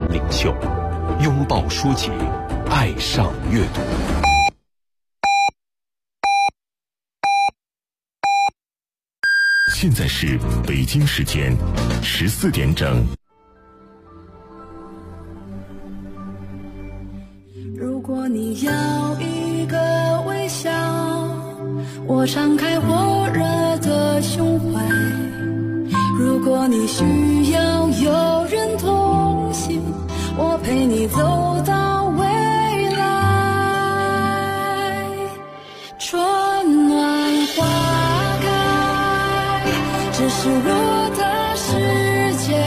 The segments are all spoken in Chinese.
领袖，拥抱书籍，爱上阅读。现在是北京时间14点整。 如果你要一个微笑，我敞开火热的胸怀；如果你需要有人同行，我陪你走到未来。春暖花开，这是我的世界。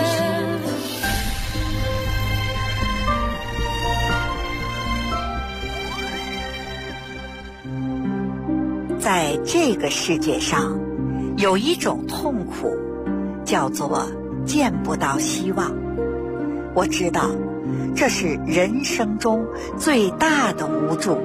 在这个世界上，有一种痛苦，叫做见不到希望。我知道，这是人生中最大的无助。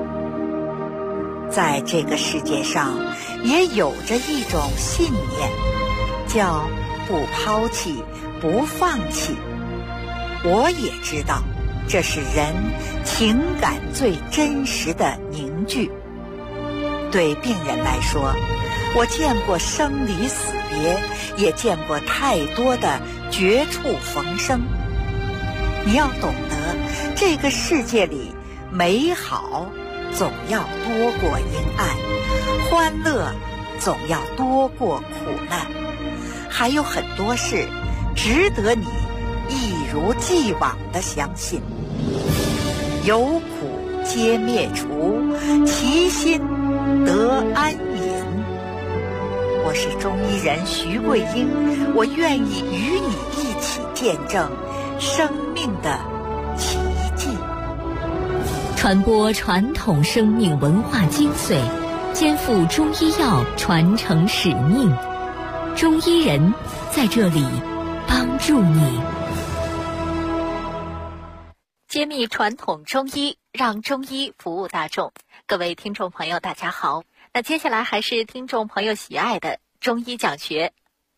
在这个世界上，也有着一种信念，叫不抛弃，不放弃。我也知道，这是人情感最真实的凝聚。对病人来说，我见过生离死别，也见过太多的绝处逢生。你要懂得，这个世界里美好总要多过阴暗，欢乐总要多过苦难，还有很多事值得你一如既往地相信。有苦皆灭除，其心得安隐。我是中医人徐桂英，我愿意与你一起见证生命的奇迹， 传播传统生命文化精髓，肩负中医药传承使命。中医人在这里帮助你，揭秘传统中医，让中医服务大众。各位听众朋友大家好，那接下来还是听众朋友喜爱的中医讲学。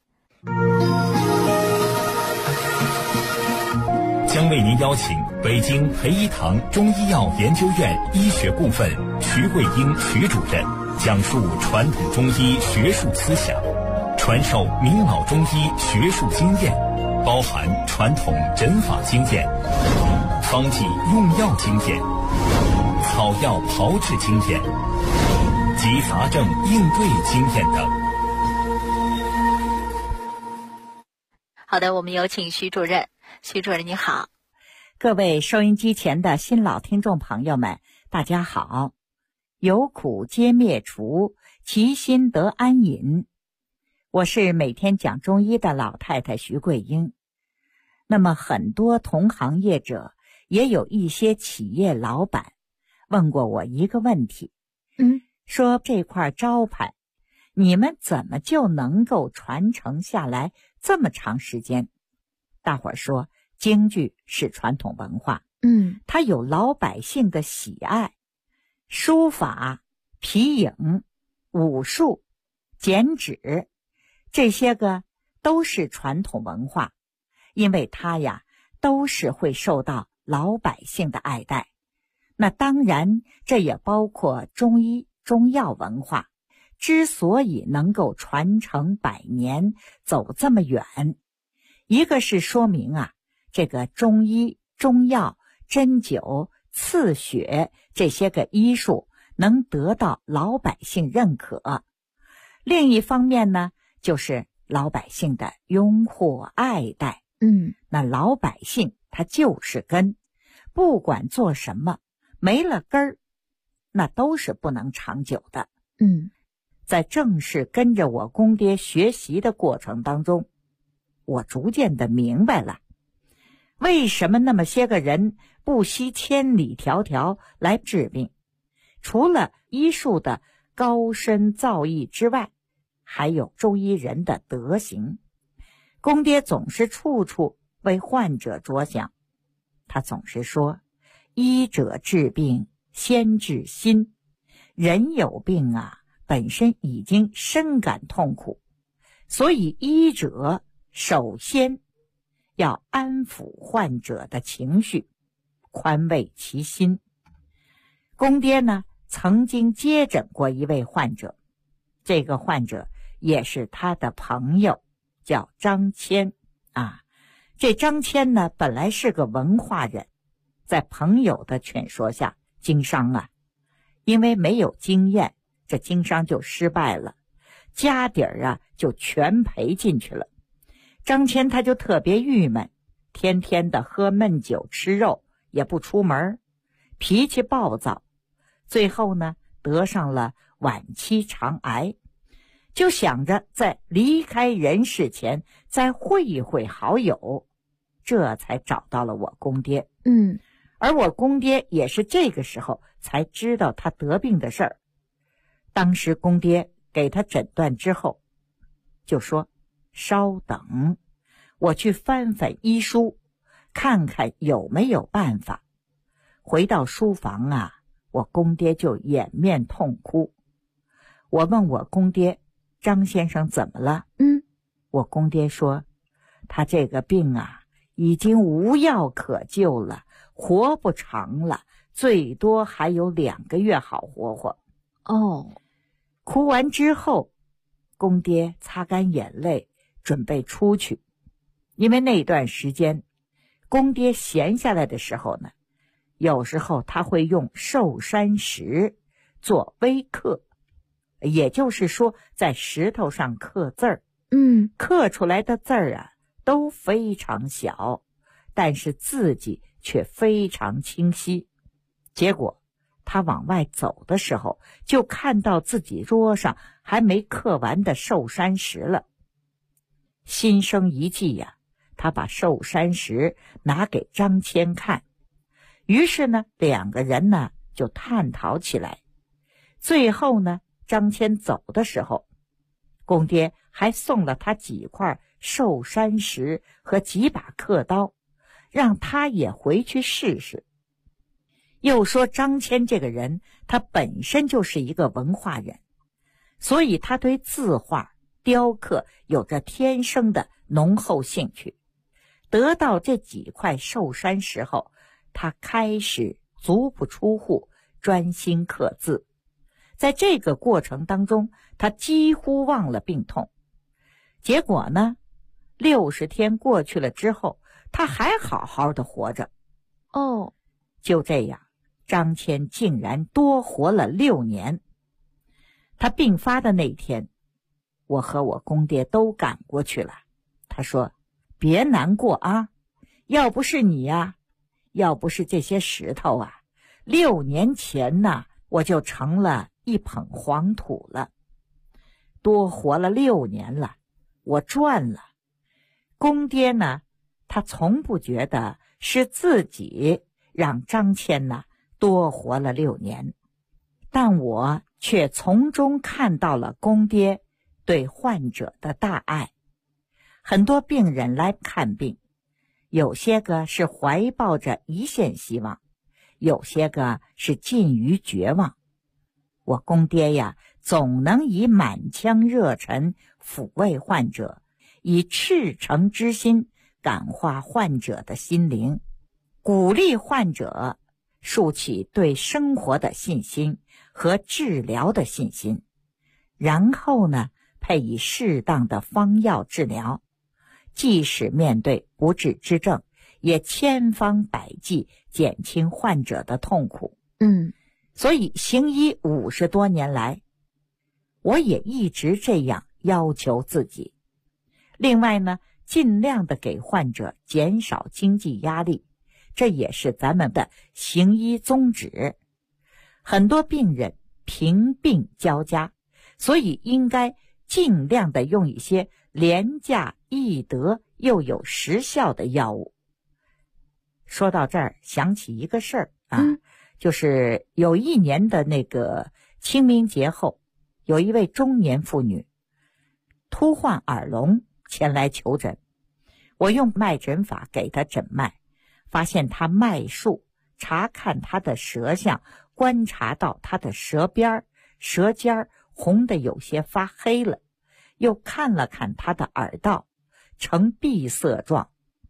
将为您邀请北京培一堂中医药研究院医学部分徐桂英徐主任讲述传统中医学术思想，传授明老中医学术经验，包含传统诊法经验、方剂用药经验、草药炮制经验及杂症应对经验等。 好的，我们有请徐主任。徐主任你好。 各位收音机前的新老听众朋友们，大家好。有苦皆灭除，其心得安隐。我是每天讲中医的老太太徐桂英。那么很多同行业者，也有一些企业老板问过我一个问题，说这块招牌你们怎么就能够传承下来这么长时间？大伙儿说京剧是传统文化，它有老百姓的喜爱，书法、皮影、武术、剪纸，这些个都是传统文化，因为它呀都是会受到老百姓的爱戴。那当然这也包括中医中药文化，之所以能够传承100年，走这么远，一个是说明啊，这个中医中药针灸刺血这些个医术能得到老百姓认可，另一方面呢，就是老百姓的拥护爱戴。那老百姓他就是根，不管做什么没了根儿，那都是不能长久的。在正式跟着我公爹学习的过程当中，我逐渐的明白了，为什么那么些个人不惜千里迢迢来治病。除了医术的高深造诣之外，还有中医人的德行。公爹总是处处为患者着想，他总是说，医者治病先治心，人有病啊，本身已经深感痛苦，所以医者首先要安抚患者的情绪，宽慰其心。公爹呢，曾经接诊过一位患者，这个患者也是他的朋友，叫张骞啊。这张骞呢，本来是个文化人，在朋友的劝说下经商啊，因为没有经验，这经商就失败了，家底儿啊就全赔进去了。张骞他就特别郁闷，天天的喝闷酒吃肉，也不出门，脾气暴躁，最后呢得上了晚期肠癌，就想着在离开人世前再会一会好友，这才找到了我公爹。而我公爹也是这个时候才知道他得病的事儿。当时公爹给他诊断之后，就说稍等，我去翻翻医书，看看有没有办法。回到书房啊，我公爹就掩面痛哭。我问我公爹，张先生怎么了？我公爹说，他这个病啊，已经无药可救了，活不长了，最多还有2个月好活活。哭完之后，公爹擦干眼泪，准备出去。因为那段时间，公爹闲下来的时候呢，有时候他会用寿山石做微刻，也就是说在石头上刻字儿。刻出来的字儿啊都非常小，但是字迹却非常清晰。结果他往外走的时候，就看到自己桌上还没刻完的寿山石了。心生一计呀，他把寿山石拿给张骞看，于是呢2个人呢就探讨起来。最后呢，张骞走的时候，公爹还送了他几块寿山石和几把刻刀，让他也回去试试。又说张骞这个人，他本身就是一个文化人，所以他对字画、雕刻有着天生的浓厚兴趣。得到这几块寿山石后，他开始足不出户，专心刻字。在这个过程当中，他几乎忘了病痛。结果呢，60天过去了之后，他还好好的活着。就这样，张骞竟然多活了6年。他病发的那天，我和我公爹都赶过去了。他说，别难过啊，要不是你呀，要不是这些石头啊，6年前呢，我就成了一捧黄土了。多活了6年了，我赚了。公爹呢，他从不觉得是自己让张骞呢多活了6年，但我却从中看到了公爹对患者的大爱。很多病人来看病，有些个是怀抱着一线希望，有些个是近于绝望。我公爹呀，总能以满腔热忱抚慰患者，以赤诚之心感化患者的心灵，鼓励患者树起对生活的信心和治疗的信心，然后呢，配以适当的方药治疗，即使面对不治之症，也千方百计减轻患者的痛苦。所以行医50多年来，我也一直这样要求自己。另外呢，尽量的给患者减少经济压力，这也是咱们的行医宗旨。很多病人贫病交加，所以应该尽量的用一些廉价易得又有时效的药物。说到这儿，想起一个事儿啊，就是有一年的那个清明节后，有一位中年妇女突患耳聋前来求诊。我用脉诊法给她诊脉，发现她脉数，查看她的舌象，观察到她的舌边、舌尖红的有些发黑了，又看了看她的耳道，呈闭塞状，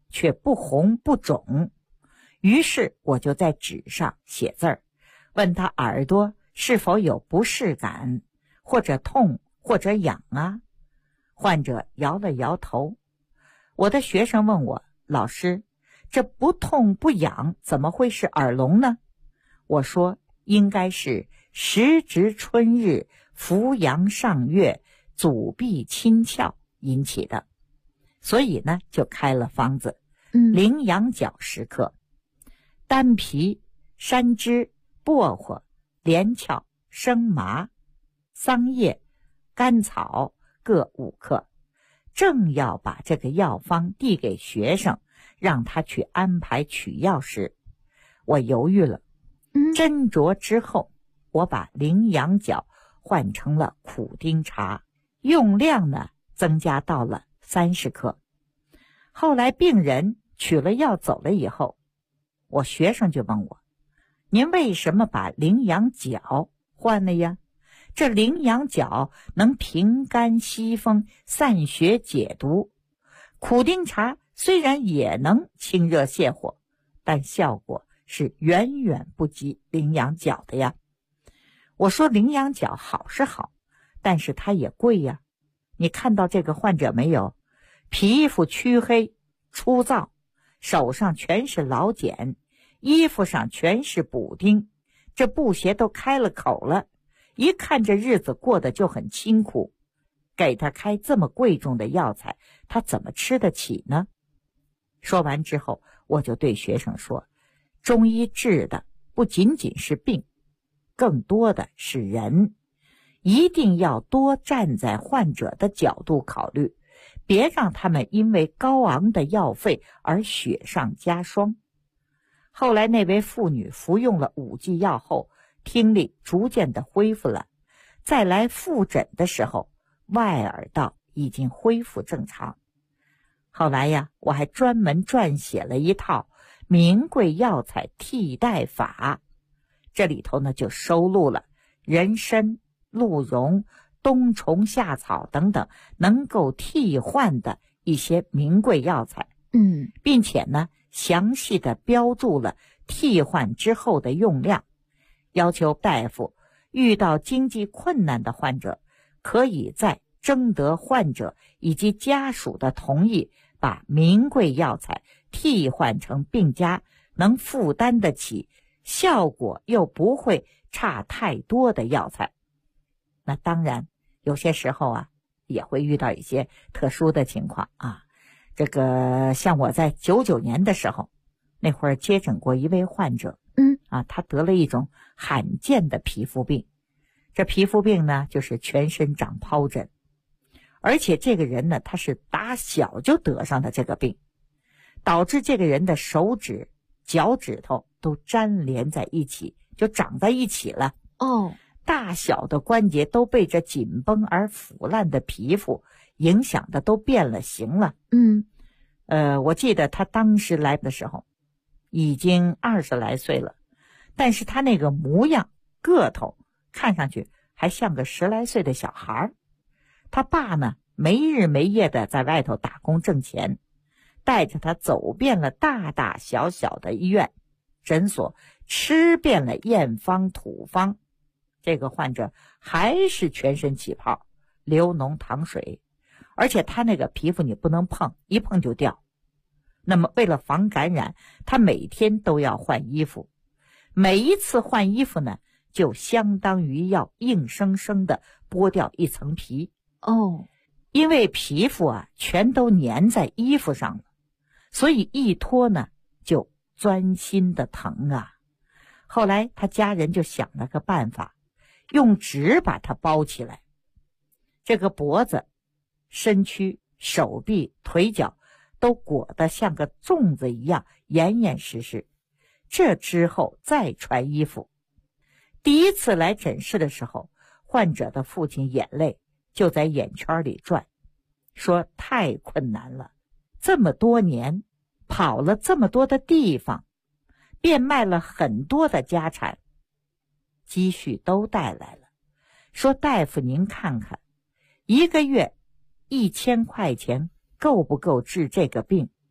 却不红不肿。于是我就在纸上写字儿，问他耳朵是否有不适感，或者痛或者痒啊。患者摇了摇头。我的学生问我，老师，这不痛不痒怎么会是耳聋呢？我说应该是时值春日，扶阳上月，阻闭清窍引起的。所以呢，就开了方子，羚羊角10克，丹皮、山枝、薄荷、连翘、生麻、桑叶、甘草各5克。正要把这个药方递给学生，让他去安排取药时，我犹豫了。斟酌之后，我把羚羊角换成了苦丁茶，用量呢增加到了30克。后来病人取了药走了以后，我学生就问我，您为什么把羚羊角换了呀？这羚羊角能平肝息风、散血解毒，苦丁茶虽然也能清热泻火，但效果是远远不及羚羊角的呀。我说羚羊角好是好，但是它也贵呀。你看到这个患者没有？皮肤黢黑粗糙，手上全是老茧，衣服上全是补丁，这布鞋都开了口了，一看这日子过得就很清苦，给他开这么贵重的药材，他怎么吃得起呢？说完之后，我就对学生说，中医治的不仅仅是病，更多的是人，一定要多站在患者的角度考虑，别让他们因为高昂的药费而雪上加霜。后来那位妇女服用了5剂药后，听力逐渐的恢复了，再来复诊的时候，外耳道已经恢复正常。后来呀，我还专门撰写了一套名贵药材替代法，这里头呢就收录了人参、鹿茸、冬虫夏草等等能够替换的一些名贵药材，并且呢详细的标注了替换之后的用量，要求大夫遇到经济困难的患者，可以在征得患者以及家属的同意，把名贵药材替换成病家能负担得起，效果又不会差太多的药材。那当然有些时候啊，也会遇到一些特殊的情况啊。这个像我在99年的时候，那会儿接诊过一位患者，他得了一种罕见的皮肤病。这皮肤病呢，就是全身长疱疹，而且这个人呢，他是打小就得上的这个病，导致这个人的手指、脚趾头都粘连在一起，就长在一起了。大小的关节都被这紧绷而腐烂的皮肤影响的都变了形了。我记得他当时来的时候已经20来岁了，但是他那个模样个头看上去还像个10来岁的小孩。他爸呢没日没夜的在外头打工挣钱，带着他走遍了大大小小的医院诊所，吃遍了验方土方，这个患者还是全身起泡，流脓淌水，而且他那个皮肤你不能碰，一碰就掉。那么为了防感染，他每天都要换衣服，每一次换衣服呢，就相当于要硬生生的剥掉一层皮。因为皮肤啊全都粘在衣服上了，所以一脱呢就钻心的疼啊。后来他家人就想了个办法，用纸把它包起来，这个脖子、身躯、手臂、腿脚都裹得像个粽子一样严严实实，这之后再穿衣服。第一次来诊室的时候，患者的父亲眼泪就在眼圈里转，说太困难了，这么多年跑了这么多的地方，变卖了很多的家产，积蓄都带来了，说大夫您看看，1个月1000块钱够不够治这个病？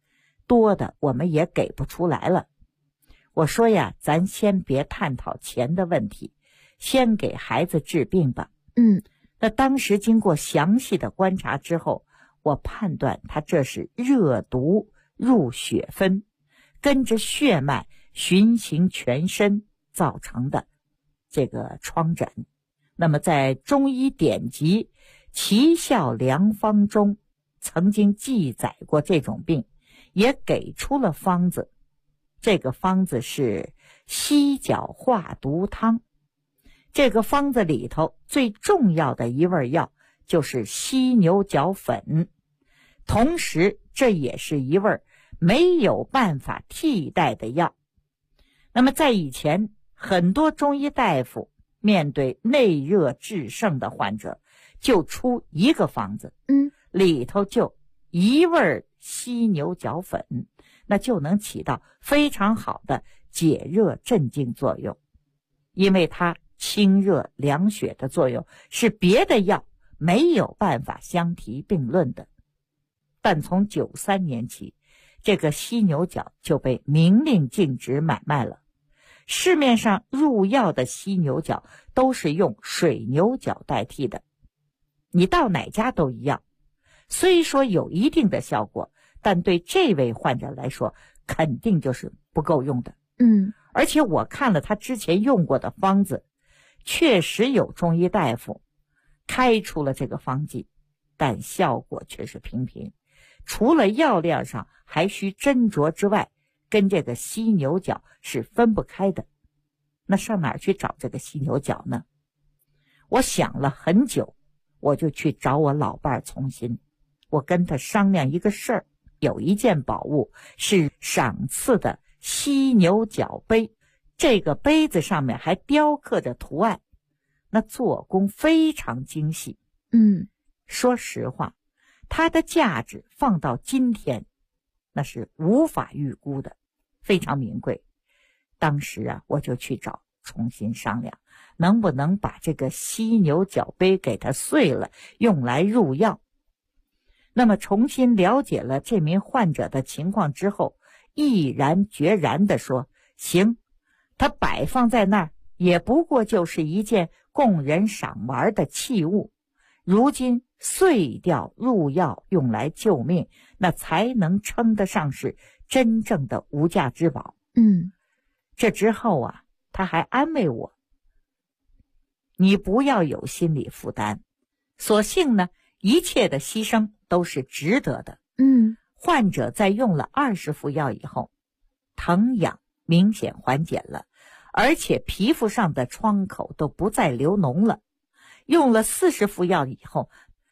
多的我们也给不出来了。我说呀，咱先别探讨钱的问题，先给孩子治病吧。那当时经过详细的观察之后，我判断他这是热毒入血分，跟着血脉循行全身造成的这个疮疹。那么在中医典籍《奇效良方》中曾经记载过这种病，也给出了方子。这个方子是犀角化毒汤。这个方子里头最重要的一味药就是犀牛角粉，同时这也是一味没有办法替代的药。那么在以前，很多中医大夫面对内热炽盛的患者，就出一个方子，里头就一味犀牛角粉，那就能起到非常好的解热镇静作用。因为它清热凉血的作用是别的药没有办法相提并论的。但从93年起，这个犀牛角就被明令禁止买卖了。市面上入药的犀牛角都是用水牛角代替的，你到哪家都一样。虽说有一定的效果，但对这位患者来说肯定就是不够用的。而且我看了他之前用过的方子，确实有中医大夫开出了这个方剂，但效果却是平平，除了药量上还需斟酌之外，跟这个犀牛角是分不开的。那上哪儿去找这个犀牛角呢？我想了很久，我就去找我老伴儿从新，我跟他商量一个事儿。有一件宝物是赏赐的犀牛角杯，这个杯子上面还雕刻着图案，那做工非常精细。说实话，它的价值放到今天那是无法预估的，非常名贵。当时啊，我就去找重新商量，能不能把这个犀牛角杯给它碎了，用来入药。那么重新了解了这名患者的情况之后，毅然决然地说，行，它摆放在那儿也不过就是一件供人赏玩的器物，如今碎掉入药用来救命，那才能称得上是真正的无价之宝。这之后啊，他还安慰我，你不要有心理负担，所幸呢，一切的牺牲都是值得的。患者在用了20副药以后，疼痒明显缓解了，而且皮肤上的创口都不再流脓了。用了40副药以后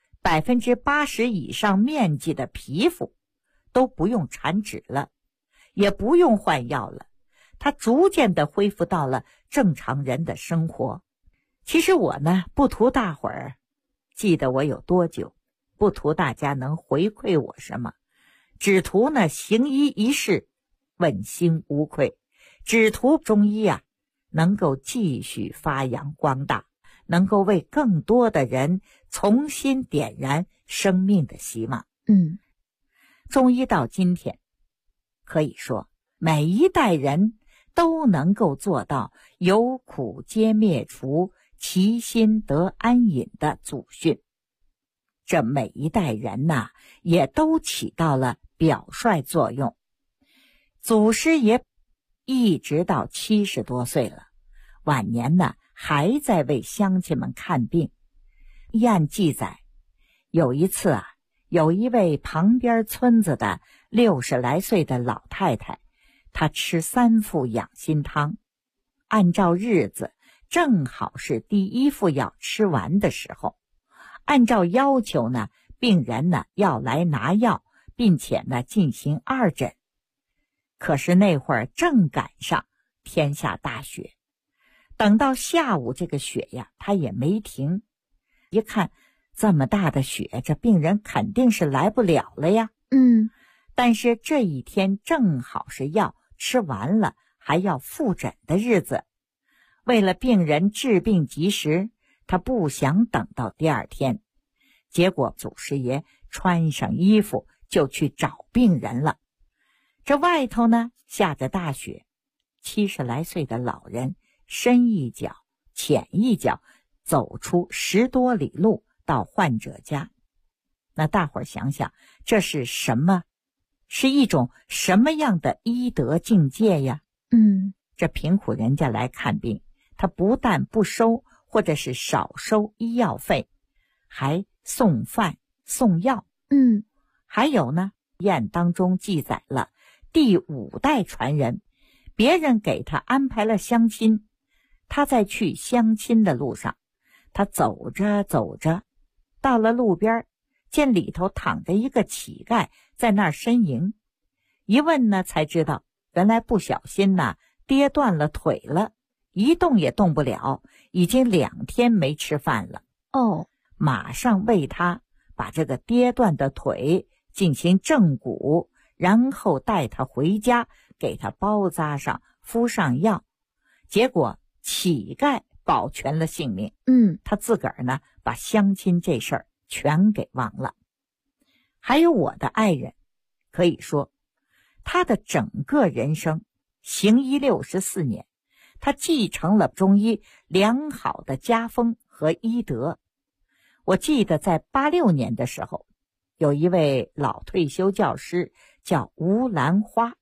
，80%以上面积的皮肤都不用缠纸了，也不用换药了，他逐渐地恢复到了正常人的生活。其实我呢，不图大伙儿记得我有多久，不图大家能回馈我什么，只图呢行医一事问心无愧，只图中医啊能够继续发扬光大，能够为更多的人重新点燃生命的希望。中医到今天可以说每一代人都能够做到有苦皆灭除，其心得安隐的祖训。这每一代人呐，也都起到了表率作用。祖师爷一直到70多岁了，晚年呢还在为乡亲们看病。按记载，有一次啊，有一位旁边村子的60来岁的老太太，她吃3副养心汤，按照日子正好是第1副药吃完的时候。按照要求呢，病人呢要来拿药，并且呢进行2诊。可是那会儿正赶上天下大雪，等到下午这个雪呀，它也没停。一看这么大的雪，这病人肯定是来不了了呀。但是这一天正好是药吃完了还要复诊的日子，为了病人治病及时，他不想等到第2天。结果祖师爷穿上衣服就去找病人了。 这外头呢下着大雪，70来岁的老人深一脚浅一脚走出10多里路到患者家。那大伙儿想想，这是什么？是一种什么样的医德境界呀？这贫苦人家来看病，他不但不收或者是少收医药费，还送饭送药。还有呢，宴当中记载了第5代传人，别人给他安排了相亲，他在去相亲的路上，他走着走着，到了路边，见里头躺着一个乞丐在那儿呻吟。一问呢，才知道原来不小心呢跌断了腿了，一动也动不了，已经2天没吃饭了。马上为他把这个跌断的腿进行正骨，然后带他回家，给他包扎上，敷上药。结果乞丐保全了性命。他自个儿呢把相亲这事儿全给忘了。还有我的爱人，可以说他的整个人生行医64年，他继承了中医良好的家风和医德。我记得在86年的时候，有一位老退休教师叫吴兰花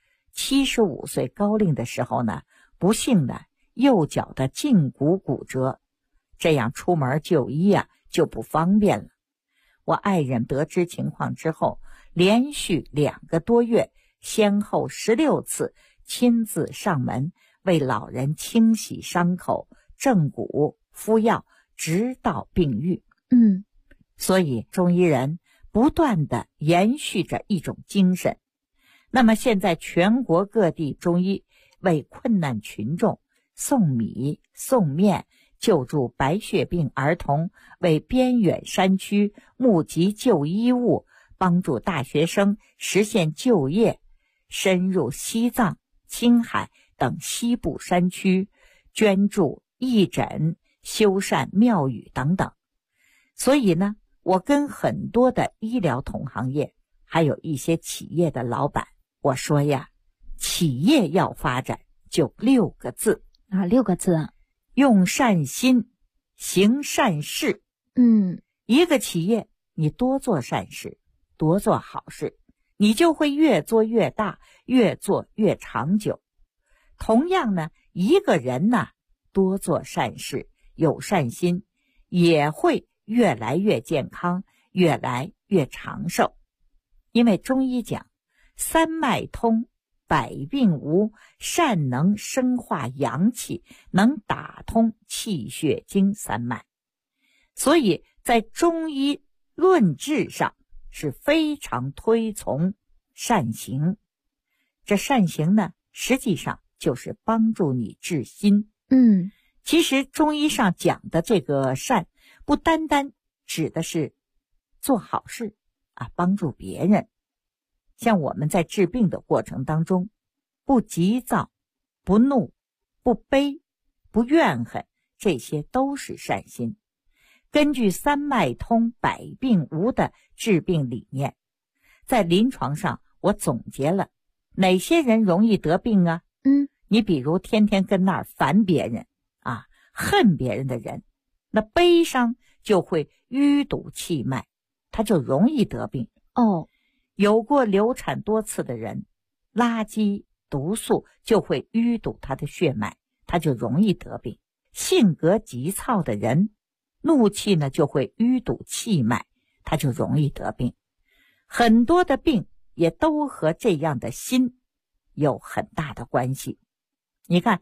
，75岁高龄的时候呢，不幸的右脚的胫骨骨折，这样出门就医啊就不方便了。我爱人得知情况之后，连续2个多月，先后16次亲自上门为老人清洗伤口、正骨、敷药，直到病愈。所以中医人不断地延续着一种精神。那么现在全国各地中医为困难群众送米送面，救助白血病儿童，为边远山区募集旧衣物，帮助大学生实现就业，深入西藏、青海等西部山区，捐助义诊、修缮庙宇等等。所以呢，我跟很多的医疗同行业，还有一些企业的老板，我说呀，企业要发展就6个字。 哪6个字啊？ 用善心，行善事。一个企业你多做善事，多做好事，你就会越做越大，越做越长久。同样呢，一个人呢，多做善事，有善心，也会越来越健康，越来越长寿。因为中医讲三脉通，百病无，善能生化阳气，能打通气血经3脉。所以在中医论治上是非常推崇善行。这善行呢，实际上就是帮助你治心。其实中医上讲的这个善，不单单指的是做好事啊，帮助别人。像我们在治病的过程当中，不急躁、不怒、不悲、不怨恨，这些都是善心。根据三脉通、百病无的治病理念，在临床上我总结了哪些人容易得病啊？你比如天天跟那儿烦别人啊，恨别人的人，那悲伤就会淤堵气脉，他就容易得病。有过流产多次的人，垃圾毒素就会淤堵他的血脉，他就容易得病。性格急躁的人，怒气呢就会淤堵气脉，他就容易得病。很多的病也都和这样的心有很大的关系。你看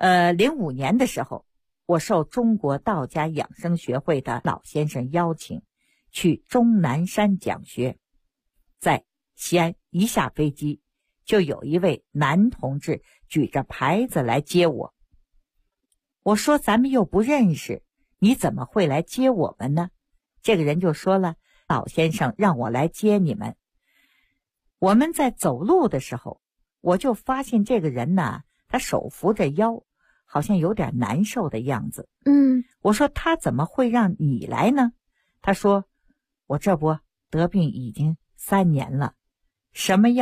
05年的时候，我受中国道家养生学会的老先生邀请去终南山讲学，在西安一下飞机，就有一位男同志举着牌子来接我。我说咱们又不认识，你怎么会来接我们呢？这个人就说了，老先生让我来接你们。我们在走路的时候，我就发现这个人呢，他手扶着腰，好像有点难受的样子。我说他怎么会让你来呢？他说我这不得病已经3年了，什么药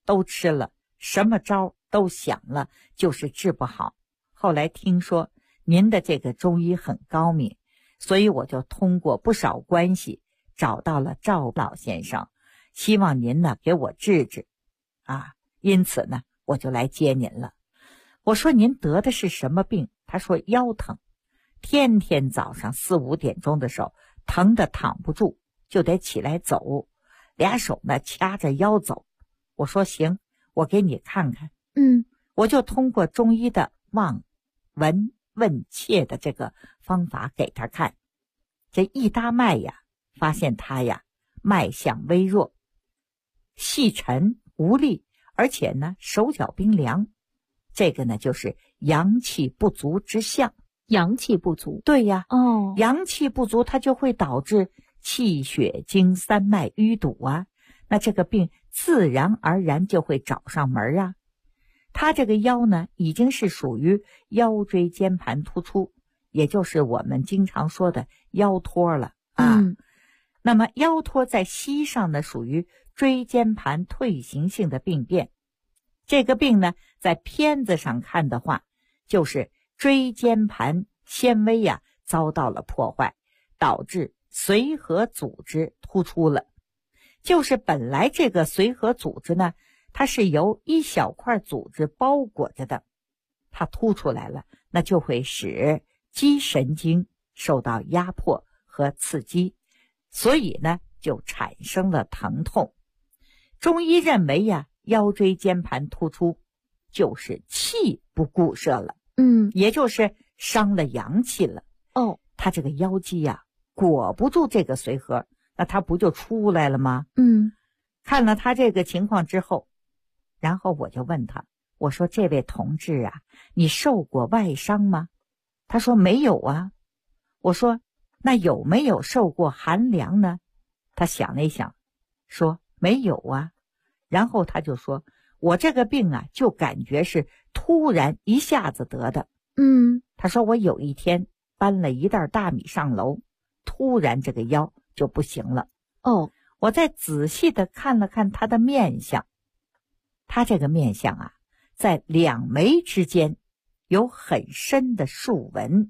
都吃了，什么招都想了，就是治不好。后来听说您的这个中医很高明，所以我就通过不少关系找到了赵老先生，希望您呢给我治治啊。因此呢，我就来接您了。我说您得的是什么病？他说腰疼，天天早上4、5点钟的时候，疼得躺不住，就得起来走，俩手呢掐着腰走。我说行，我给你看看。我就通过中医的望、闻、问、切的这个方法给他看。这一搭脉呀，发现他呀脉象微弱，细沉无力，而且呢手脚冰凉。这个呢就是阳气不足之象。 阳气不足， 对呀， 阳气不足它就会导致气血经三脉淤堵啊，那这个病自然而然就会找上门啊。他这个腰呢已经是属于腰椎间盘突出，也就是我们经常说的腰托了啊。那么腰托在西医上呢属于椎间盘退行性的病变。这个病呢在片子上看的话，就是椎间盘纤维呀遭到了破坏，导致髓核组织突出了。就是本来这个髓核组织呢，它是由一小块组织包裹着的，它凸出来了，那就会使肌神经受到压迫和刺激，所以呢就产生了疼痛。中医认为呀，腰椎间盘突出就是气不固摄了，也就是伤了阳气了。他这个腰肌呀裹不住这个髓核，那他不就出来了吗？看了他这个情况之后，然后我就问他，我说这位同志啊，你受过外伤吗？他说没有啊。我说那有没有受过寒凉呢？他想了一想说没有啊。然后他就说我这个病啊就感觉是突然一下子得的。他说我有一天搬了一袋大米上楼，突然这个腰就不行了。我再仔细的看了看他的面相，他这个面相啊，在两眉之间有很深的竖纹。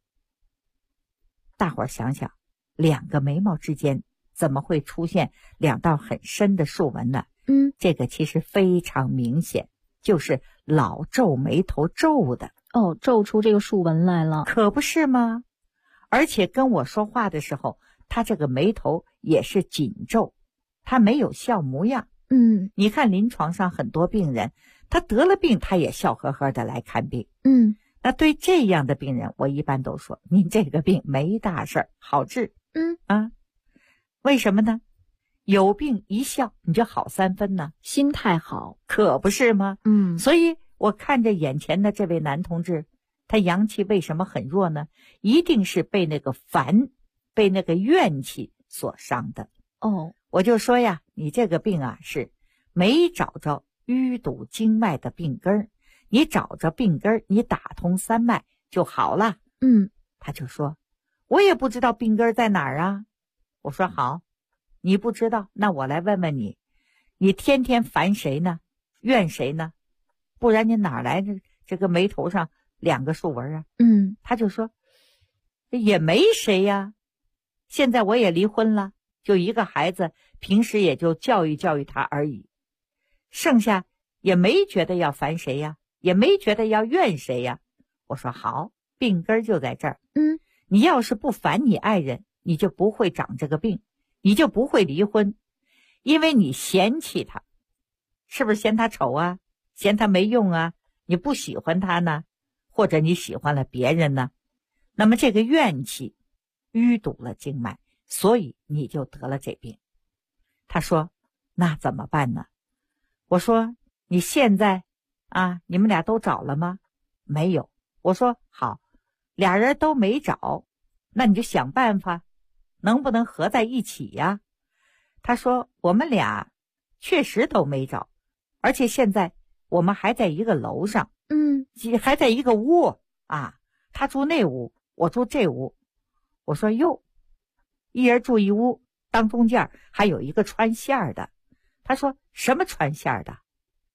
大伙儿想想，两个眉毛之间怎么会出现两道很深的竖纹呢？这个其实非常明显，就是老皱眉头皱的。 皱出这个竖纹来了。 可不是吗？而且跟我说话的时候，他这个眉头也是紧皱，他没有笑模样。你看临床上很多病人，他得了病他也笑呵呵的来看病。那对这样的病人，我一般都说您这个病没大事儿，好治。为什么呢？有病一笑你就好3分呢， 心态好， 可不是吗？所以我看着眼前的这位男同志，他阳气为什么很弱呢？一定是被那个烦，被那个怨气所伤的。我就说呀，你这个病啊是没找着淤堵经脉的病根儿，你找着病根儿，你打通3脉就好了。他就说我也不知道病根在哪儿啊。我说好，你不知道，那我来问问你，你天天烦谁呢？怨谁呢？不然你哪来这个眉头上2个竖纹啊？他就说也没谁呀，现在我也离婚了，就一个孩子，平时也就教育教育他而已，剩下也没觉得要烦谁呀，也没觉得要怨谁呀。我说好，病根就在这儿。你要是不烦你爱人，你就不会长这个病，你就不会离婚，因为你嫌弃他，是不是嫌他丑啊？嫌他没用啊？你不喜欢他呢？或者你喜欢了别人呢？那么这个怨气淤堵了经脉，所以你就得了这病。他说那怎么办呢？我说你现在啊，你们俩都找了吗？没有。我说好，俩人都没找，那你就想办法能不能合在一起呀？他说我们俩确实都没找，而且现在我们还在一个楼上，还在一个屋啊，他住那屋，我住这屋。我说哟，一人住一屋，当中间还有一个穿线的。他说什么穿线的？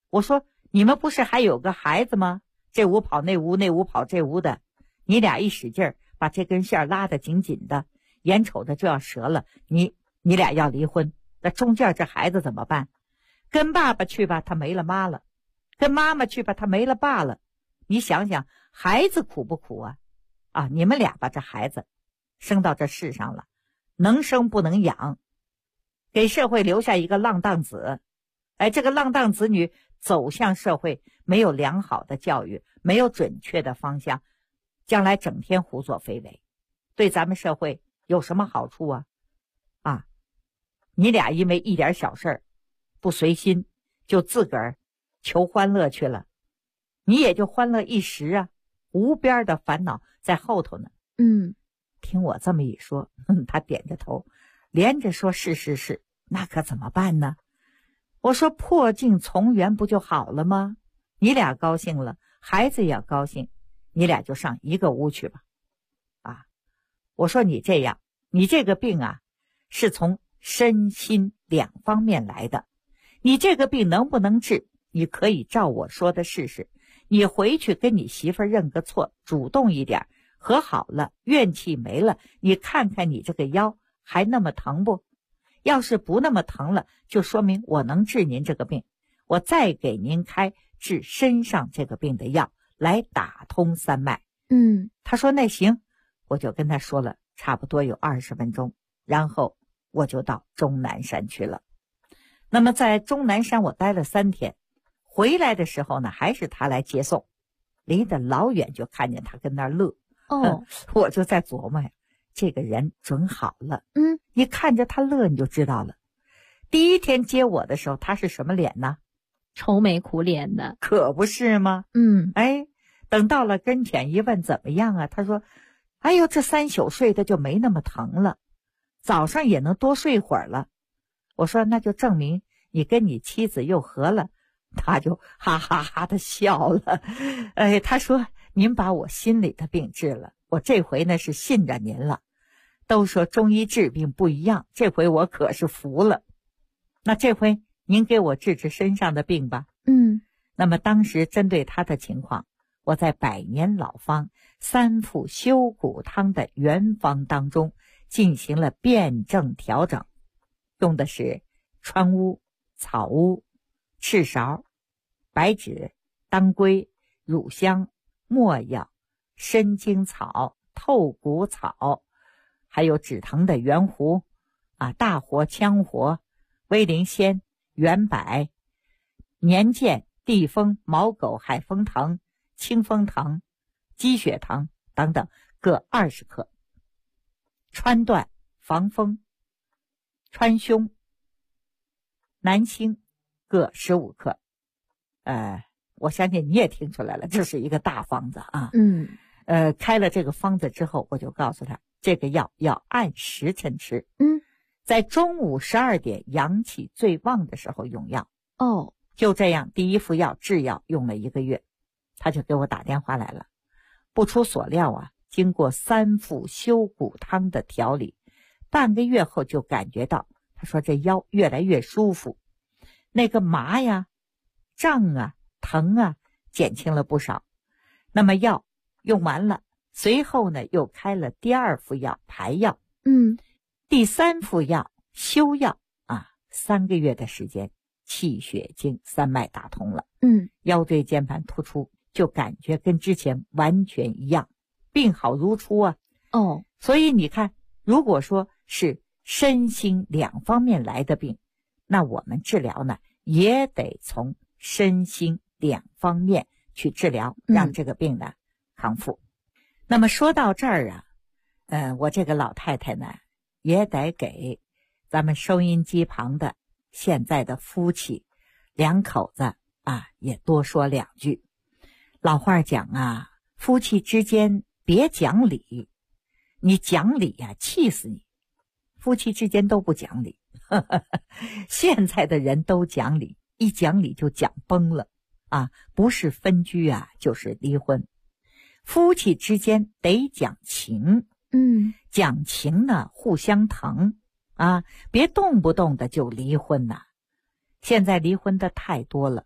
我说你们不是还有个孩子吗？这屋跑那屋，那屋跑这屋的，你俩一使劲儿把这根线拉得紧紧的，眼瞅着就要折了，你俩要离婚，那中间这孩子怎么办？跟爸爸去吧，他没了妈了；跟妈妈去吧，他没了爸了。你想想，孩子苦不苦啊？啊，你们俩把这孩子生到这世上了，能生不能养，给社会留下一个浪荡子。哎，这个浪荡子女走向社会，没有良好的教育，没有准确的方向，将来整天胡作非为，对咱们社会有什么好处啊？啊，你俩因为一点小事儿不随心，就自个儿求欢乐去了，你也就欢乐一时啊，无边的烦恼在后头呢。听我这么一说，他点着头，连着说是是是，那可怎么办呢？我说破镜重圆不就好了吗？你俩高兴了，孩子也要高兴，你俩就上一个屋去吧。啊，我说你这样，你这个病啊，是从身心两方面来的。你这个病能不能治，你可以照我说的试试。你回去跟你媳妇儿认个错，主动一点，和好了，怨气没了，你看看你这个腰还那么疼不？要是不那么疼了，就说明我能治您这个病，我再给您开治身上这个病的药，来打通三脉。他说那行，我就跟他说了差不多有20分钟，然后我就到终南山去了。那么在终南山我待了3天，回来的时候呢，还是他来接送，离得老远就看见他跟那儿乐。我就在琢磨呀，这个人准好了。你看着他乐你就知道了。第一天接我的时候，他是什么脸呢？ 愁眉苦脸的。 可不是吗？哎，等到了跟前一问怎么样啊？他说，哎呦，这3宿睡的就没那么疼了，早上也能多睡会儿了。我说那就证明你跟你妻子又和了。他就哈哈哈的笑了。哎，他说您把我心里的病治了，我这回呢是信着您了。都说中医治病不一样，这回我可是服了。那这回您给我治治身上的病吧。那么当时针对他的情况，我在百年老方3副修骨汤的原方当中进行了辩证调整，用的是川乌、草乌、赤芍、白芷、当归、乳香、没药、参荆草、透骨草，还有止疼的圆胡啊、大活、羌活、威灵仙、圆柏、年见、地风、毛狗、海风藤、清风藤、鸡血藤等等各20克，川断、防风、川芎、南星各15克。我相信你也听出来了，这是一个大方子啊。开了这个方子之后，我就告诉他，这个药要按时辰吃。在中午12点阳气最旺的时候用药。就这样，第1副药制药用了1个月，他就给我打电话来了。不出所料啊，经过3副修骨汤的调理，半个月后就感觉到，他说这腰越来越舒服，那个麻呀、胀啊、疼啊减轻了不少。那么药用完了，随后呢又开了第2副药排药。第3副药休药啊，3个月的时间，气血经三脉打通了。腰椎间盘突出就感觉跟之前完全一样，病好如初啊。所以你看，如果说是身心两方面来的病，那我们治疗呢也得从身心两方面去治疗，让这个病呢康复。那么说到这儿啊，我这个老太太呢也得给咱们收音机旁的现在的夫妻2口子啊也多说2句。老话讲啊，夫妻之间别讲理，你讲理呀，气死你。夫妻之间都不讲理，现在的人都讲理，一讲理就讲崩了啊！不是分居啊，就是离婚。夫妻之间得讲情，讲情呢，互相疼啊，别动不动的就离婚呐。现在离婚的太多了，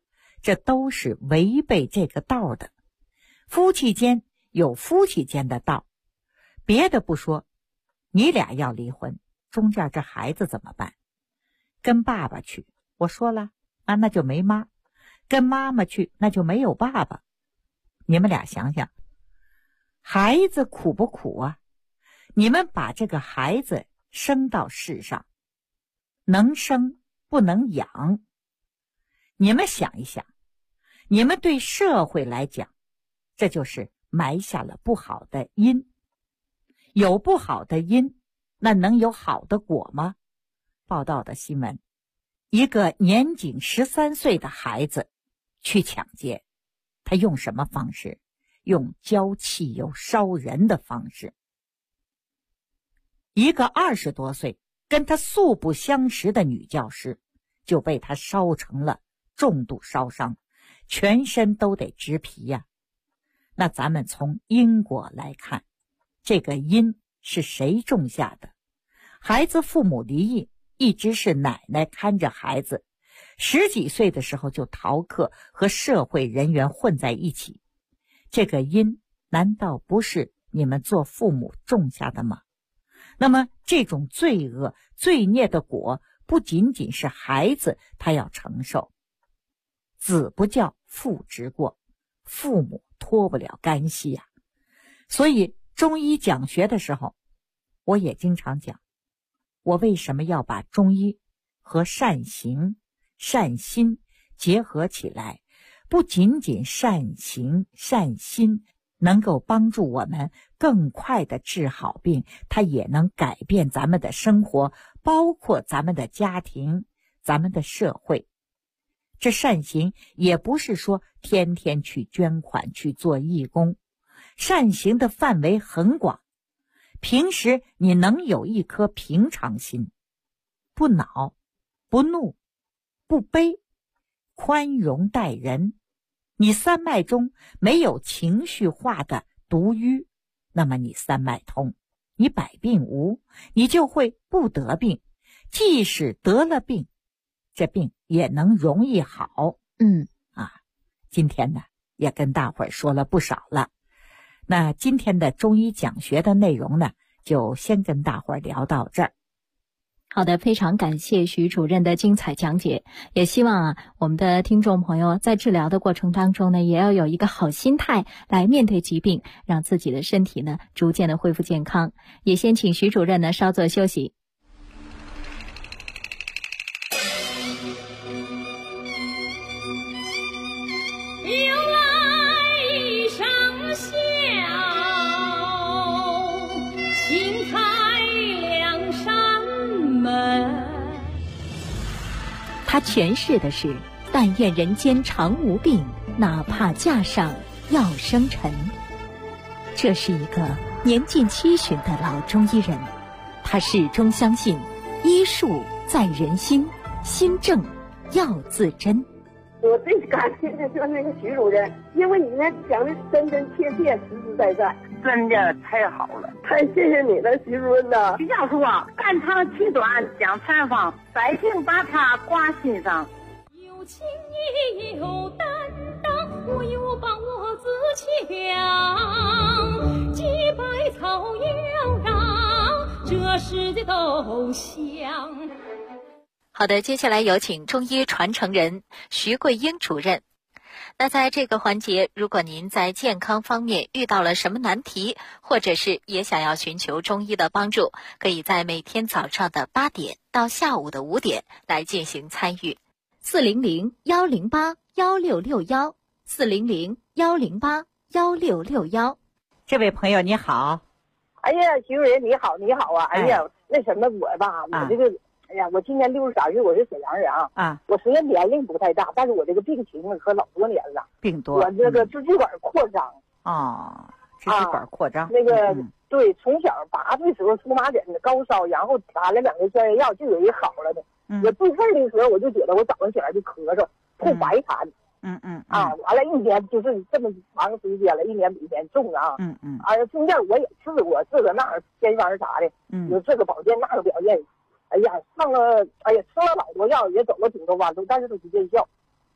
这都是违背这个道的。夫妻间有夫妻间的道，别的不说，你俩要离婚，中间这孩子怎么办？跟爸爸去，我说了啊，那就没妈；跟妈妈去，那就没有爸爸。你们俩想想，孩子苦不苦啊？你们把这个孩子生到世上，能生不能养。你们想一想，你们对社会来讲，这就是埋下了不好的因。有不好的因，那能有好的果吗？报道的新闻，一个年仅13岁的孩子去抢劫，他用什么方式？用浇汽油烧人的方式。一个20多岁跟他素不相识的女教师就被他烧成了重度烧伤，全身都得植皮呀。那咱们从因果来看，这个因是谁种下的？孩子父母离异，一直是奶奶看着孩子，10几岁的时候就逃课，和社会人员混在一起。这个因难道不是你们做父母种下的吗？那么这种罪恶罪孽的果，不仅仅是孩子他要承受。子不教，父之过，父母脱不了干系呀。所以中医讲学的时候，我也经常讲，我为什么要把中医和善行、善心结合起来？不仅仅善行、善心能够帮助我们更快地治好病，它也能改变咱们的生活，包括咱们的家庭、咱们的社会。这善行也不是说天天去捐款去做义工，善行的范围很广。平时你能有一颗平常心，不恼、不怒、不悲，宽容待人，你三脉中没有情绪化的毒瘀，那么你三脉通，你百病无，你就会不得病。即使得了病，这病也能容易好。今天呢也跟大伙儿说了不少了。那今天的中医讲学的内容呢，就先跟大伙儿聊到这儿。 好的，非常感谢徐主任的精彩讲解，也希望我们的听众朋友在治疗的过程当中呢，也要有一个好心态来面对疾病，让自己的身体呢逐渐的恢复健康。也先请徐主任呢稍作休息。他诠释的是但愿人间常无病，哪怕架上要生尘。这是一个年近70的老中医人，他始终相信医术在人心，心正要自珍。 我最感谢的就是那个徐主任，因为你那讲的真真切切、实实在在，真的太好了，太谢谢你了，徐主任呐！徐教授啊，肝长气短，讲采访，百姓把他挂心上。 有情也有担当，我有把握自强，几百草要让这世界都香。 好的，接下来有请中医传承人徐桂英主任。那在这个环节，如果您在健康方面遇到了什么难题，或者是也想要寻求中医的帮助，可以在每天早上的8点到下午的5点来进行参与。400-108-1661 400-108-1661。 这位朋友你好。 哎呀，徐主任你好，你好啊！哎呀，那什么我吧，我这个。哎呀，我今年63岁，我是沈阳人啊。我虽然年龄不太大，但是我这个病情可老多年了。 病多。 我这个支气管扩张。 支气管扩张。 那个对，从小8岁时候出麻疹的高烧，然后打了2个消炎药，就有一好了的。我住院的时候，我就觉得我早上起来就咳嗽，吐白痰。完了1年就是这么长时间了，1年比1年重啊。中间我也治过这个那个偏方啥的，有这个保健那个保健。哎呀，吃了老多药，也走了挺多弯路，但是都不见效。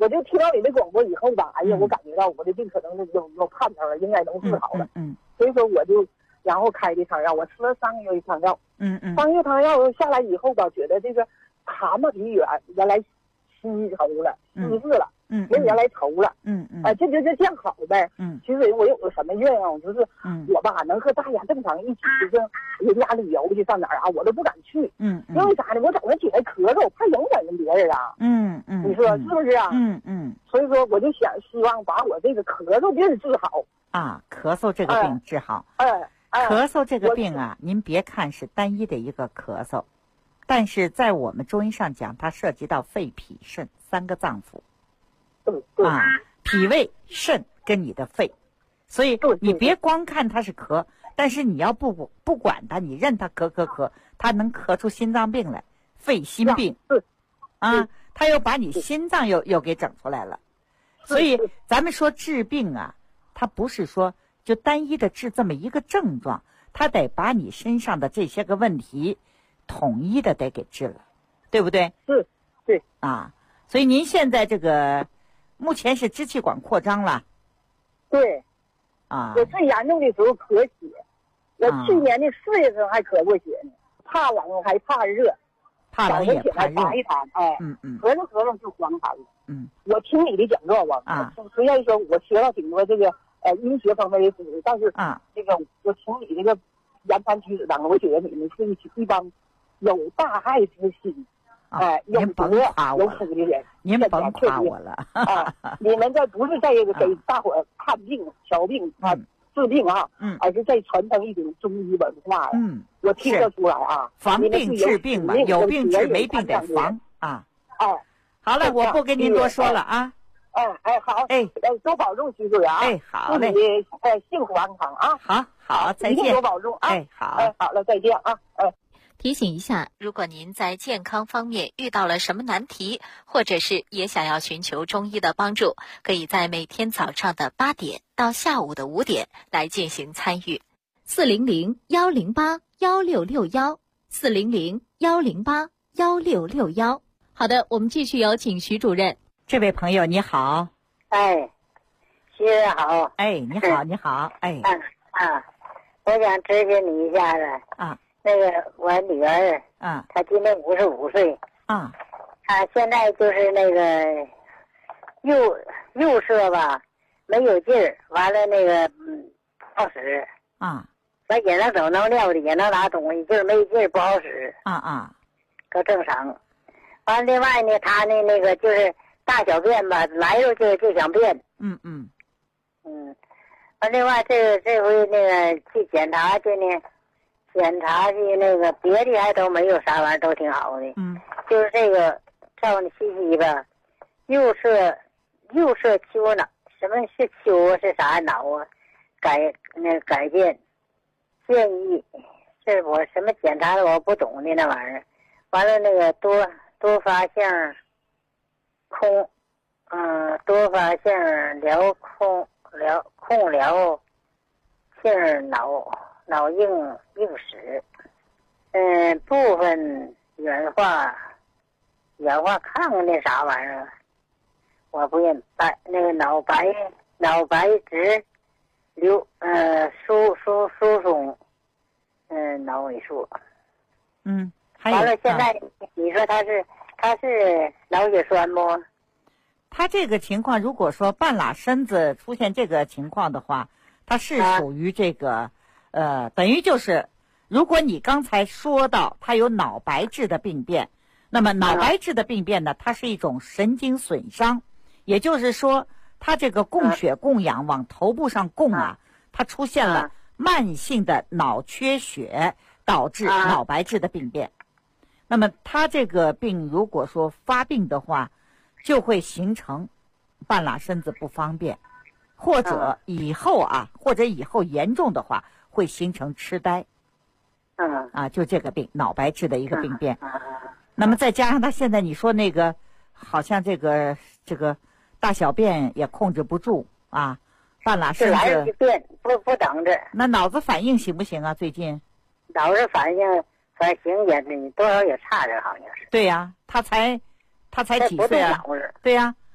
我就听到你的广播以后吧，哎呀，我感觉到我的病可能有盼头了，应该能治好了。所以说我就然后开的汤药，我吃了3个月的汤药。3个月汤药下来以后吧，觉得这个蛤蟆比原来稀稠了，稀释了。没原来稠了，就这样好呗。其实我有个什么愿望，就是我吧能和大家正常一起就人家旅游去上哪儿啊，我都不敢去。因为啥呢？我早上起来咳嗽，怕影响人别人啊。你说是不是啊？所以说我就希望把我这个咳嗽病治好啊，咳嗽这个病治好。咳嗽这个病啊，您别看是单一的一个咳嗽，但是在我们中医上讲，它涉及到肺、脾、肾3个脏腑。脾胃肾跟你的肺，所以你别光看它是咳，但是你要不管它，你任它咳，它能咳出心脏病来，肺心病它又把你心脏又给整出来了。所以咱们说治病啊，它不是说就单一的治这么一个症状，它得把你身上的这些个问题统一的得给治了，对不对？ 对所以您现在这个目前是支气管扩张了。 对我最严重的时候咳血，我去年的4月份还咳过血呢，怕冷还怕热， 怕冷也怕热， 痰，咳嗽就黄痰。我听你的讲座吧，虽然说我学到挺多这个医学方面的知识，但是这个我从你这个言谈举止当中，我觉得你们是一帮有大爱之心。 您甭夸我了，您甭夸我了你们这不是在给大伙看病、调病治病而是在传承一种中医文化呀。我听得出来防病治病嘛，有病治，没病得防好了，我不跟您多说了啊。 好，多保重徐主任啊。 好嘞， 祝你幸福安康啊。 好，再见。 一定多保重啊。好了，再见啊。 提醒一下，如果您在健康方面遇到了什么难题，或者是也想要寻求中医的帮助，可以在每天早上的8点到下午的5点来进行参与。400-108-1661，400-108-1661。好的，我们继续有请徐主任。 这位朋友你好。 徐主任好。 你好。 我想咨询你一下子那个我女儿她今年55岁她现在就是那个右侧吧没有劲儿，完了那个不好使完也能走能尿的，也能拿东西，就是没劲儿不好使可正常。完了另外呢，她那个就是大小便吧来了就想便。完另外这回那个去检查去呢。检查去那个别的还都没有啥玩意儿，都挺好的。就是这个照你细细吧，右侧丘脑，什么是丘是啥脑改建建议，这我什么检查的我不懂的那玩意儿。完了那个多发性空，多发性控疗性脑硬史，部分氧化抗那啥玩意儿，我不认那个脑白质疏松，脑萎缩。完了现在你说他是脑血栓不？ 他这个情况，如果说半拉身子出现这个情况的话，他是属于这个。等于就是，如果你刚才说到它有脑白质的病变，那么脑白质的病变呢，它是一种神经损伤，也就是说，它这个供血供氧往头部上供它出现了慢性的脑缺血，导致脑白质的病变。那么它这个病如果说发病的话，就会形成半拉身子不方便，或者以后严重的话。会形成痴呆，就这个病，脑白质的一个病变。那么再加上他现在你说那个，好像这个大小便也控制不住半拉身子便不等着。 那脑子反应行不行啊？最近脑子反应也多少也差点，好像是。 对呀，他才几岁啊？对呀，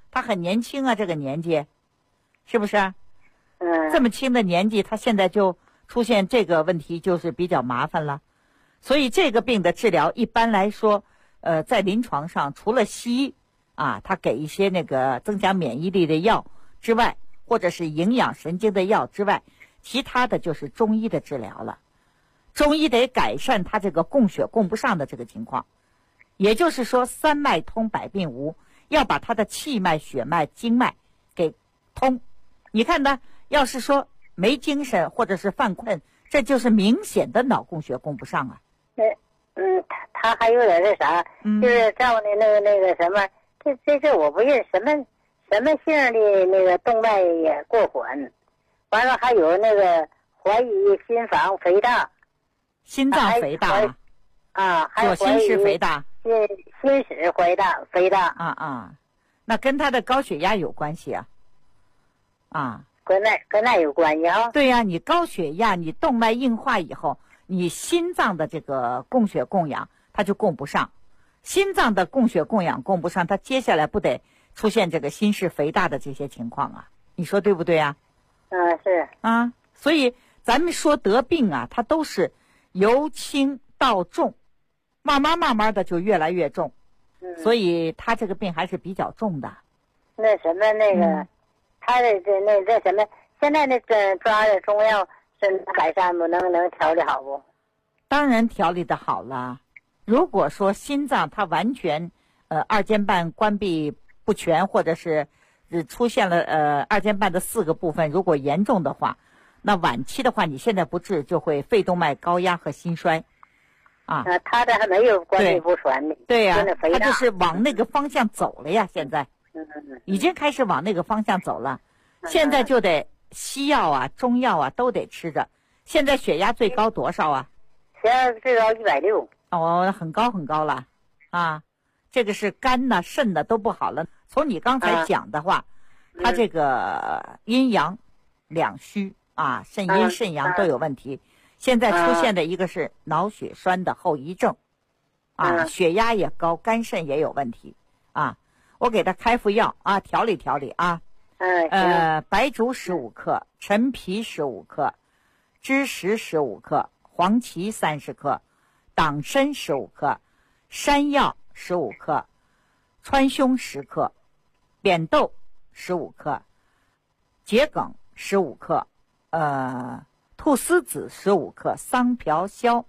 他很年轻啊，这个年纪，是不是？ 嗯。 这么轻的年纪，他现在就出现这个问题，就是比较麻烦了。所以这个病的治疗，一般来说，在临床上除了西医啊，他给一些那个增强免疫力的药之外，或者是营养神经的药之外，其他的就是中医的治疗了。中医得改善他这个供血供不上的这个情况，也就是说三脉通百病无，要把他的气脉、血脉、经脉给通。你看呢，要是说没精神或者是犯困，这就是明显的脑供血供不上啊。 他还有点那啥，就是照的那个什么，这我不认什么姓的那个动脉也过缓，完了还有那个怀疑心房肥大。 心脏肥大啊，还左心室肥大， 心室肥大啊，那跟他的高血压有关系啊， 跟那有关系啊。 对呀，你高血压，你动脉硬化以后，你心脏的这个供血供氧它就供不上，心脏的供血供氧供不上，它接下来不得出现这个心室肥大的这些情况啊？你说对不对啊？ 是啊，所以咱们说得病啊，它都是由轻到重，慢慢的就越来越重，所以他这个病还是比较重的。 那什么那个，他的那什么，现在那抓的中药是改善不？能调理好不？ 当然调理的好了。如果说心脏它完全二尖瓣关闭不全，或者是出现了二尖瓣的4个部分，如果严重的话，那晚期的话，你现在不治，就会肺动脉高压和心衰，啊。 他这还没有关闭不全的。 对呀，他就是往那个方向走了呀，现在，已经开始往那个方向走了。现在就得西药啊、中药啊都得吃着。现在血压最高多少啊？ 血压最高160。 哦，很高很高了，啊，这个是肝呐、肾呐都不好了。从你刚才讲的话，他这个阴阳两虚。啊，肾阴肾阳都有问题，现在出现的一个是脑血栓的后遗症，啊，血压也高，肝肾也有问题，啊，我给他开副药啊，调理调理啊，白术15克，陈皮15克，栀实15克，黄芪30克，党参15克，山药15克，川芎10克，扁豆15克，桔梗15克。菟丝子15克，桑朴消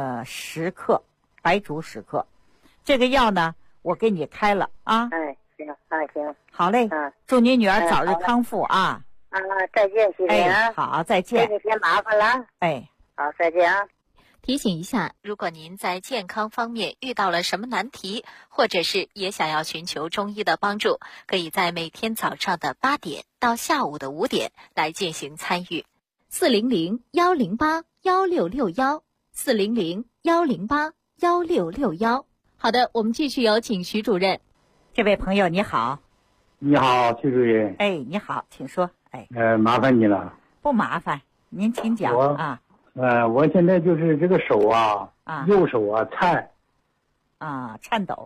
10克，白术10克。这个药呢，我给你开了啊。 行。 好嘞，祝你女儿早日康复啊。 再见，谢谢啊。 好，再见。 给你添麻烦了。好，再见啊。 提醒一下，如果您在健康方面遇到了什么难题，或者是也想要寻求中医的帮助，可以在每天早上的8点到下午的5点来进行参与。400-108-1661，400-108-1661。好的，我们继续有请徐主任。 这位朋友你好。 你好，徐主任。 你好，请说。 麻烦你了。 不麻烦，您请讲啊。 我现在就是这个手右手颤。 颤抖。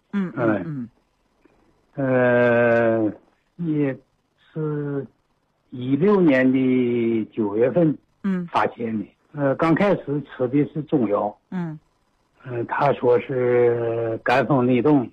也是16年的9月份发现的。刚开始吃的是中药。他说是肝风内动。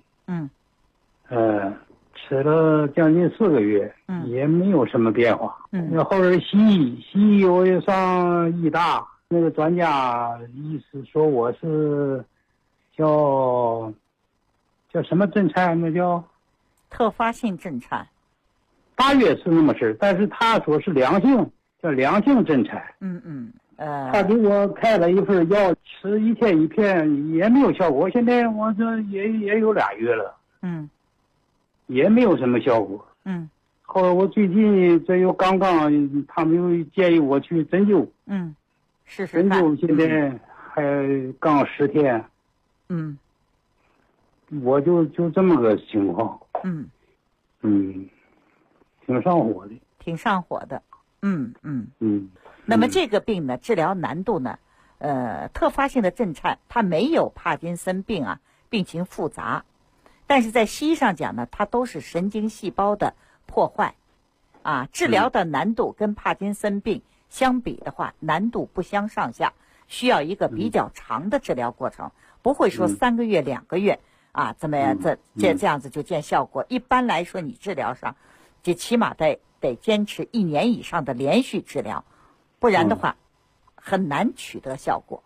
吃了将近4个月，也没有什么变化。后来西医我又上医大，那个专家意思说我是叫什么震颤，那叫特发性震颤。 8月是那么事，但是他说是良性，叫良性震颤。他给我开了一份药，吃1天1片也没有效果。现在我这也有2月了。也没有什么效果。后来我最近这又刚他们又建议我去针灸。 试试看。 针灸现在还刚10天。我就这么个情况。挺上火的。那么这个病呢，治疗难度呢，特发性的震颤，它没有帕金森病病情复杂。 但是在西医上讲呢，它都是神经细胞的破坏，治疗的难度跟帕金森病相比的话，难度不相上下，需要一个比较长的治疗过程，不会说3个月、2个月怎么样这样子就见效果。一般来说，你治疗上，这起码得坚持1年以上的连续治疗，不然的话，很难取得效果。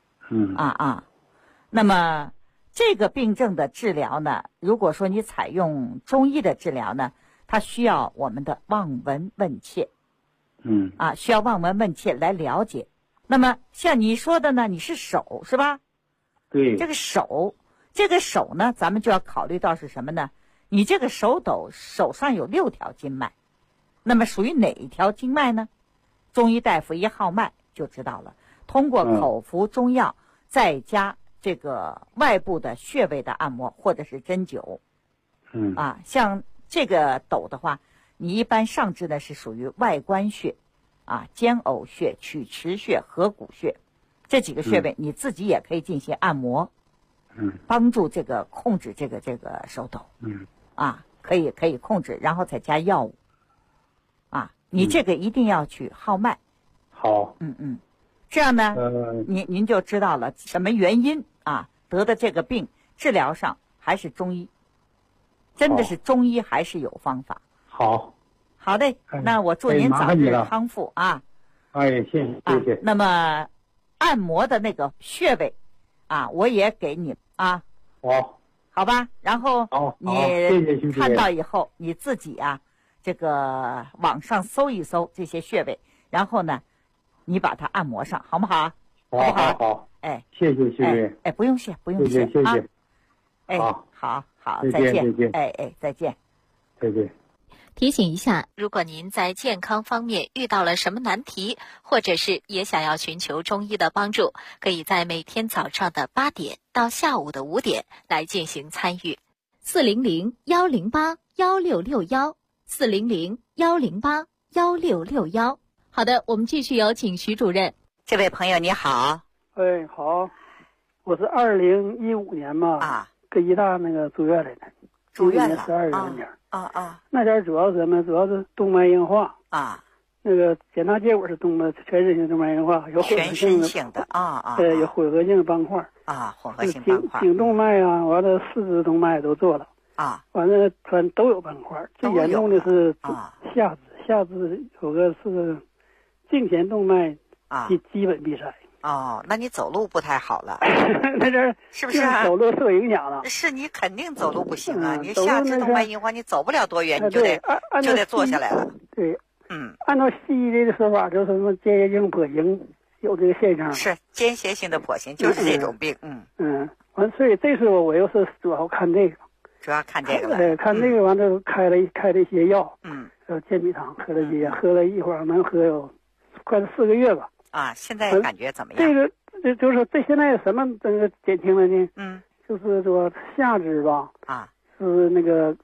那么这个病症的治疗呢，如果说你采用中医的治疗呢，它需要我们的望闻问切。需要望闻问切来了解。那么像你说的呢，你是手是吧？ 对。 这个手呢，咱们就要考虑到是什么呢？你这个手上有6条经脉，那么属于哪一条经脉呢？中医大夫一号脉就知道了。通过口服中药，再加这个外部的穴位的按摩或者是针灸。像这个斗的话，你一般上肢呢是属于外关穴，肩腭穴、曲池穴、合谷穴，这几个穴位你自己也可以进行按摩，帮助这个控制这个手抖，可以控制，然后再加药物，你这个一定要去号脉。 好， 这样呢，您就知道了什么原因得的这个病，治疗上还是中医，真的是中医还是有方法。好的，那我祝您早日康复谢谢。 那么按摩的那个穴位我也给你好吧？然后你看到以后你自己这个网上搜一搜这些穴位，然后呢你把它按摩上，好不好？ 好。谢谢。 不用谢谢谢。 好，再见。再见。 再见。 提醒一下，如果您在健康方面遇到了什么难题，或者是也想要寻求中医的帮助，可以在每天早上的8点到下午的5点来进行参与。400-108-1661，400-108-1661。好的，我们继续有请徐主任。 这位朋友你好。 好，我是2015年跟医大那个住院来的， 住院了 12月那点那点主要是什么？主要是动脉硬化那个检查结果是全身性动脉硬化，有混合性的有混合性斑块混合性斑块， 颈动脉完了四肢动脉都做了完了全都有斑块。最严重的是下肢有个是颈前动脉基本闭塞。 那你走路不太好了。 那阵是不是走路受影响了？ 是你肯定走路不行你下肢动脉硬化，你走不了多远，你就得坐下来了。 对，按照西医的说法，就是什么间歇性跛行，有这个现象。 是间歇性的跛行，就是这种病。 完，所以这次我又是主要看这个。 主要看这个了。 看这个完了开了一些药。健脾堂喝了一些，喝了一会儿能喝有快4个月吧。 现在感觉怎么样？ 这个就是这现在什么这个减轻了呢？就是说下肢吧，是那个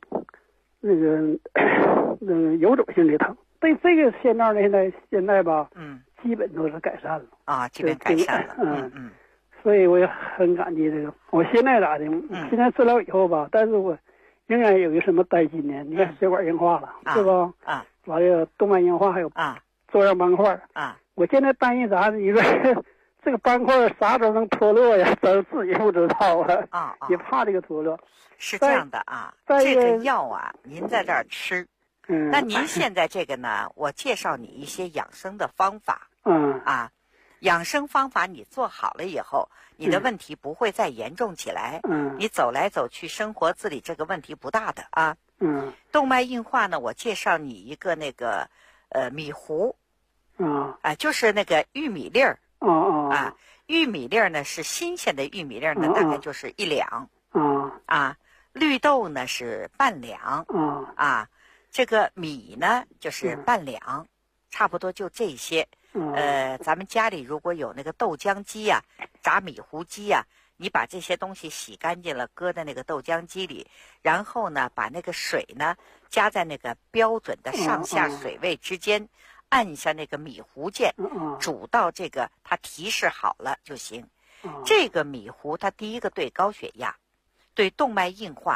游走性的疼。对这个现状呢，现在吧，基本都是改善了基本改善了。 所以我也很感激这个。我现在咋的？现在治疗以后吧，但是我仍然有一个什么担心呢？你看血管硬化了，是吧？完了动脉硬化，还有粥样斑块我现在担心啥呢？你说这个斑块啥时候能脱落呀？咱自己不知道也怕这个脱落。 是这样的这个药您在这儿吃，那您现在这个呢，我介绍你一些养生的方法。养生方法你做好了以后，你的问题不会再严重起来。你走来走去，生活自理这个问题不大的动脉硬化呢，我介绍你一个那个米糊。就是那个玉米粒儿。玉米粒儿呢是新鲜的玉米粒儿呢，大概就是1两。绿豆呢是半两。这个米呢就是半两，差不多就这些。咱们家里如果有那个豆浆机炸米糊机你把这些东西洗干净了，搁在那个豆浆机里，然后呢把那个水呢加在那个标准的上下水位之间，按一下那个米糊键，煮到这个它提示好了就行。这个米糊它第一个对高血压，对动脉硬化，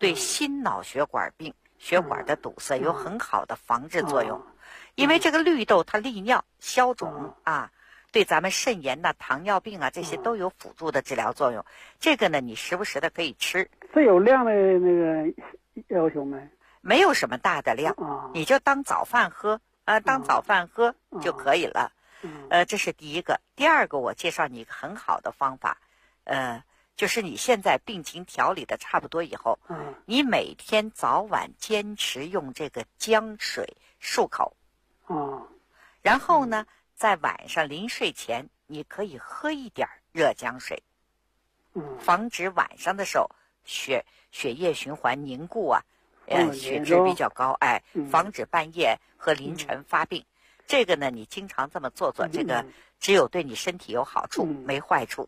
对心脑血管病、血管的堵塞有很好的防治作用。因为这个绿豆它利尿消肿啊，对咱们肾炎呐、糖尿病啊这些都有辅助的治疗作用。这个呢，你时不时的可以吃。 这有量的那个要求没？ 没有什么大的量，你就当早饭喝当早饭喝就可以了。这是第一个。第二个，我介绍你一个很好的方法，就是你现在病情调理的差不多以后，你每天早晚坚持用这个姜水漱口，然后呢，在晚上临睡前，你可以喝一点热姜水，防止晚上的时候血液循环凝固啊，血脂比较高，防止半夜和凌晨发病。这个呢，你经常这么做，这个只有对你身体有好处，没坏处。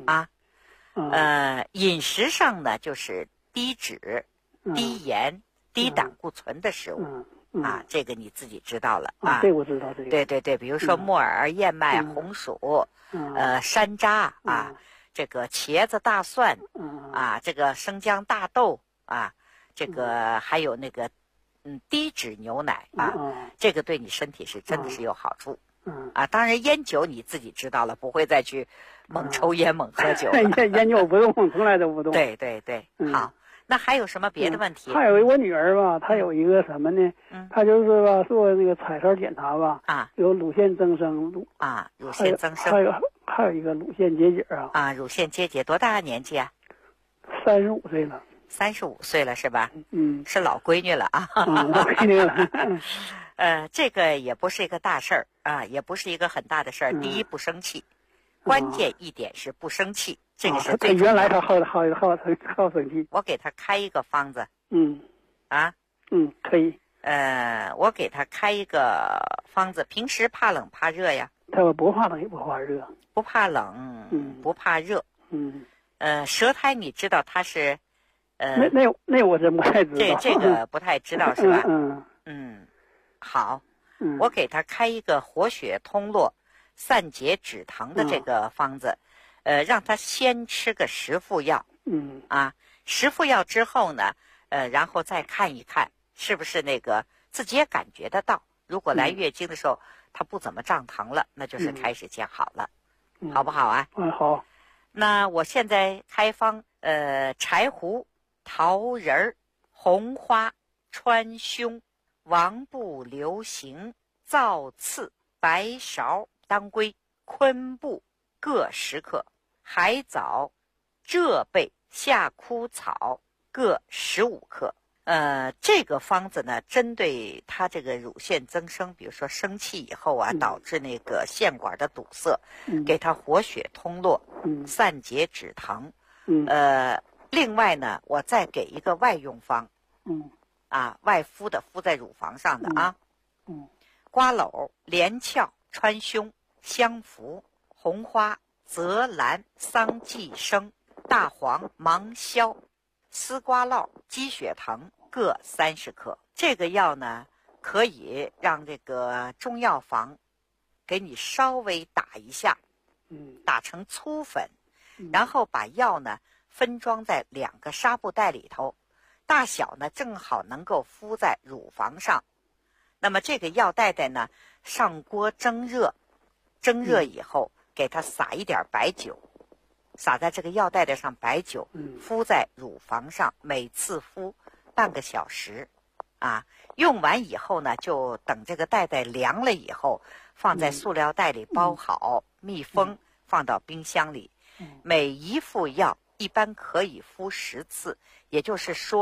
饮食上呢，就是低脂、低盐、低胆固醇的食物。这个你自己知道了啊。 这我知道这个。 对，比如说木耳、燕麦、红薯，山楂啊，这个茄子、大蒜，这个生姜、大豆啊，这个还有那个低脂牛奶这个对你身体是真的是有好处。当然烟酒你自己知道了，不会再去猛抽烟、猛喝酒了。 烟酒不动，从来都不动。 对，好。那还有什么别的问题？ 还有我女儿吧，她有一个什么呢？她就是吧，做那个彩超检查吧，有乳腺增生， 乳腺增生， 还有一个乳腺结节乳腺结节多大年纪啊 ？35岁了。 35岁了是吧？是老闺女了啊。 老闺女了。 这个也不是一个大事儿也不是一个很大的事儿。第一，不生气，关键一点是不生气，这个是最重要的。 原来他好生气。 我给他开一个方子。 可以。 我给他开一个方子。平时怕冷怕热呀？ 他不怕冷也不怕热。 不怕冷，不怕热。舌苔你知道它是？ 那我真不太知道。 这个不太知道是吧？好，我给他开一个活血通络、散结止疼的这个方子，让他先吃个10副药，10副药之后呢，然后再看一看是不是那个自己也感觉得到，如果来月经的时候他不怎么胀疼了，那就是开始见好了，好不好啊？ 好。 那我现在开方，柴胡、桃仁、红花、川芎、王布、流行、皂刺、白芍、当归、昆布各10克，海藻、浙贝、夏枯草各15克。这个方子呢，针对他这个乳腺增生，比如说生气以后导致那个腺管的堵塞，给他活血通络，散结止疼。另外呢，我再给一个外用方，外敷的，敷在乳房上的瓜蒌、连翘、川芎、香附、红花、泽兰、桑寄生、大黄、芒硝、丝瓜酪、鸡血藤各30克。这个药呢，可以让这个中药房给你稍微打一下，打成粗粉，然后把药呢分装在2个纱布袋里头，大小呢正好能够敷在乳房上。那么这个药袋袋呢，上锅蒸热以后，给它撒一点白酒，撒在这个药袋袋上，白酒敷在乳房上，每次敷半个小时用完以后呢，就等这个袋袋凉了以后，放在塑料袋里包好，密封，放到冰箱里。每一副药一般可以敷10次，也就是说